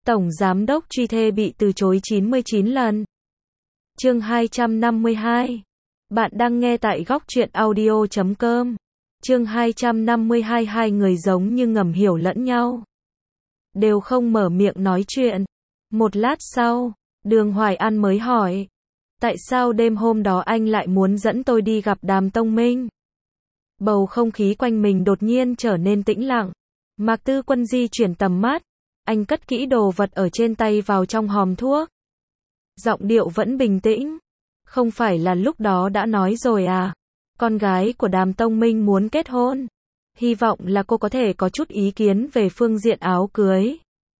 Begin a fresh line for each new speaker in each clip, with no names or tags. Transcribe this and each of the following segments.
Tổng Giám đốc truy thê bị từ chối 99 lần. Chương 252. Bạn đang nghe tại góc truyện audio.com. Chương 252. Hai người giống như ngầm hiểu lẫn nhau, đều không mở miệng nói chuyện. Một lát sau, Đường Hoài An mới hỏi, tại sao đêm hôm đó anh lại muốn dẫn tôi đi gặp Đàm Tông Minh? Bầu không khí quanh mình đột nhiên trở nên tĩnh lặng. Mạc Tư Quân di chuyển tầm mắt, anh cất kỹ đồ vật ở trên tay vào trong hòm thuốc. Giọng điệu vẫn bình tĩnh. Không phải là lúc đó đã nói rồi à? Con gái của Đàm Tông Minh muốn kết hôn. Hy vọng là cô có thể có chút ý kiến về phương diện áo cưới.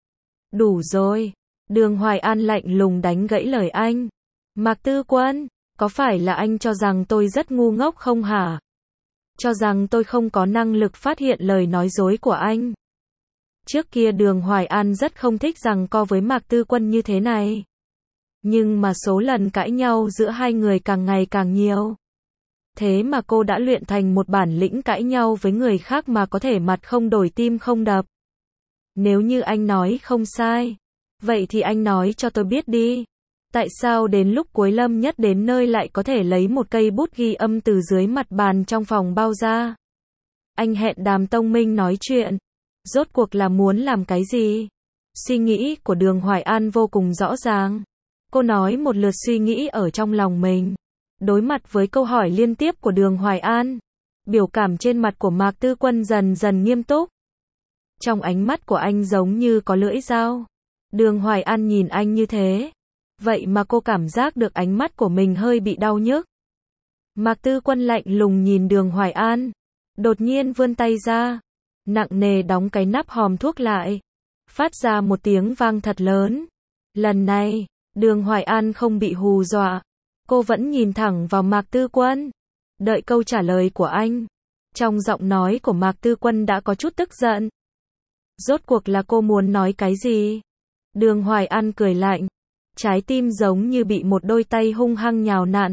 Đủ rồi. Đường Hoài An lạnh lùng đánh gãy lời anh. Mạc Tư Quân, có phải là anh cho rằng tôi rất ngu ngốc không hả? Cho rằng tôi không có năng lực phát hiện lời nói dối của anh. Trước kia Đường Hoài An rất không thích rằng co với Mạc Tư Quân như thế này. Nhưng mà số lần cãi nhau giữa hai người càng ngày càng nhiều. Thế mà cô đã luyện thành một bản lĩnh cãi nhau với người khác mà có thể mặt không đổi tim không đập. Nếu như anh nói không sai, vậy thì anh nói cho tôi biết đi. Tại sao đến lúc cuối Lâm Nhất đến nơi lại có thể lấy một cây bút ghi âm từ dưới mặt bàn trong phòng bao ra? Anh hẹn Đàm Tông Minh nói chuyện. Rốt cuộc là muốn làm cái gì? Suy nghĩ của Đường Hoài An vô cùng rõ ràng. Cô nói một lượt suy nghĩ ở trong lòng mình. Đối mặt với câu hỏi liên tiếp của Đường Hoài An, biểu cảm trên mặt của Mạc Tư Quân dần dần nghiêm túc. Trong ánh mắt của anh giống như có lưỡi dao. Đường Hoài An nhìn anh như thế, vậy mà cô cảm giác được ánh mắt của mình hơi bị đau nhức. Mạc Tư Quân lạnh lùng nhìn Đường Hoài An, đột nhiên vươn tay ra, nặng nề đóng cái nắp hòm thuốc lại, phát ra một tiếng vang thật lớn. Lần này, Đường Hoài An không bị hù dọa, cô vẫn nhìn thẳng vào Mạc Tư Quân, đợi câu trả lời của anh. Trong giọng nói của Mạc Tư Quân đã có chút tức giận. Rốt cuộc là cô muốn nói cái gì? Đường Hoài An cười lạnh, trái tim giống như bị một đôi tay hung hăng nhào nặn.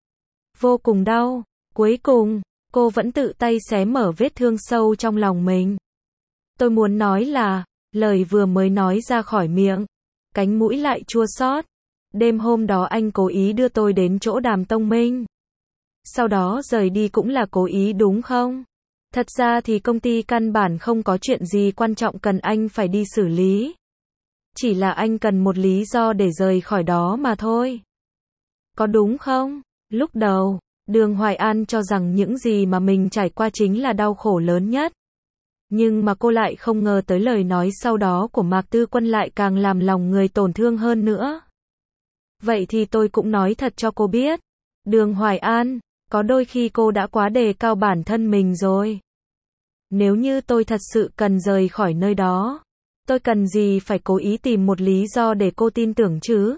Vô cùng đau, cuối cùng, cô vẫn tự tay xé mở vết thương sâu trong lòng mình. Tôi muốn nói là, lời vừa mới nói ra khỏi miệng, cánh mũi lại chua xót. Đêm hôm đó anh cố ý đưa tôi đến chỗ Đàm Tông Minh. Sau đó rời đi cũng là cố ý đúng không? Thật ra thì công ty căn bản không có chuyện gì quan trọng cần anh phải đi xử lý. Chỉ là anh cần một lý do để rời khỏi đó mà thôi. Có đúng không? Lúc đầu, Đường Hoài An cho rằng những gì mà mình trải qua chính là đau khổ lớn nhất. Nhưng mà cô lại không ngờ tới lời nói sau đó của Mạc Tư Quân lại càng làm lòng người tổn thương hơn nữa. Vậy thì tôi cũng nói thật cho cô biết. Đường Hoài An, có đôi khi cô đã quá đề cao bản thân mình rồi. Nếu như tôi thật sự cần rời khỏi nơi đó, tôi cần gì phải cố ý tìm một lý do để cô tin tưởng chứ?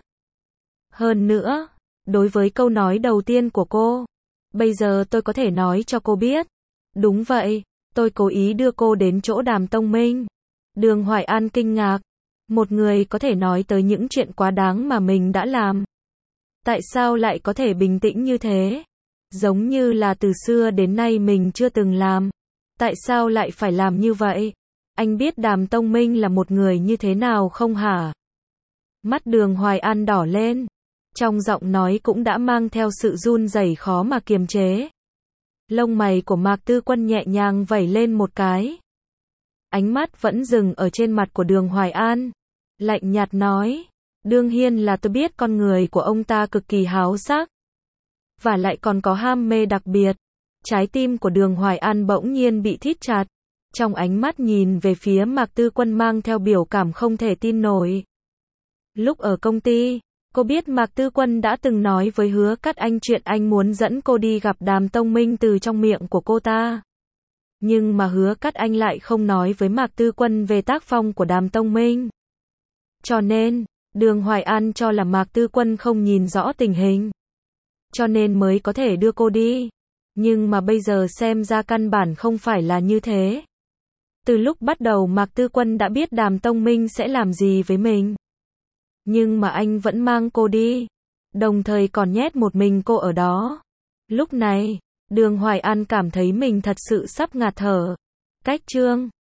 Hơn nữa, đối với câu nói đầu tiên của cô, bây giờ tôi có thể nói cho cô biết. Đúng vậy, tôi cố ý đưa cô đến chỗ Đàm Tông Minh. Đường Hoài An kinh ngạc. Một người có thể nói tới những chuyện quá đáng mà mình đã làm. Tại sao lại có thể bình tĩnh như thế? Giống như là từ xưa đến nay mình chưa từng làm. Tại sao lại phải làm như vậy? Anh biết Đàm Tông Minh là một người như thế nào không hả? Mắt Đường Hoài An đỏ lên. Trong giọng nói cũng đã mang theo sự run rẩy khó mà kiềm chế. Lông mày của Mạc Tư Quân nhẹ nhàng vẩy lên một cái. Ánh mắt vẫn dừng ở trên mặt của Đường Hoài An. Lạnh nhạt nói, đương nhiên là tôi biết con người của ông ta cực kỳ háo sắc. Và lại còn có ham mê đặc biệt. Trái tim của Đường Hoài An bỗng nhiên bị thít chặt. Trong ánh mắt nhìn về phía Mạc Tư Quân mang theo biểu cảm không thể tin nổi. Lúc ở công ty, cô biết Mạc Tư Quân đã từng nói với Hứa Cát Anh chuyện anh muốn dẫn cô đi gặp Đàm Tông Minh từ trong miệng của cô ta. Nhưng mà Hứa Cát Anh lại không nói với Mạc Tư Quân về tác phong của Đàm Tông Minh. Cho nên, Đường Hoài An cho là Mạc Tư Quân không nhìn rõ tình hình. Cho nên mới có thể đưa cô đi. Nhưng mà bây giờ xem ra căn bản không phải là như thế. Từ lúc bắt đầu Mạc Tư Quân đã biết Đàm Tông Minh sẽ làm gì với mình. Nhưng mà anh vẫn mang cô đi. Đồng thời còn nhét một mình cô ở đó. Lúc này, Đường Hoài An cảm thấy mình thật sự sắp ngạt thở. Cách chương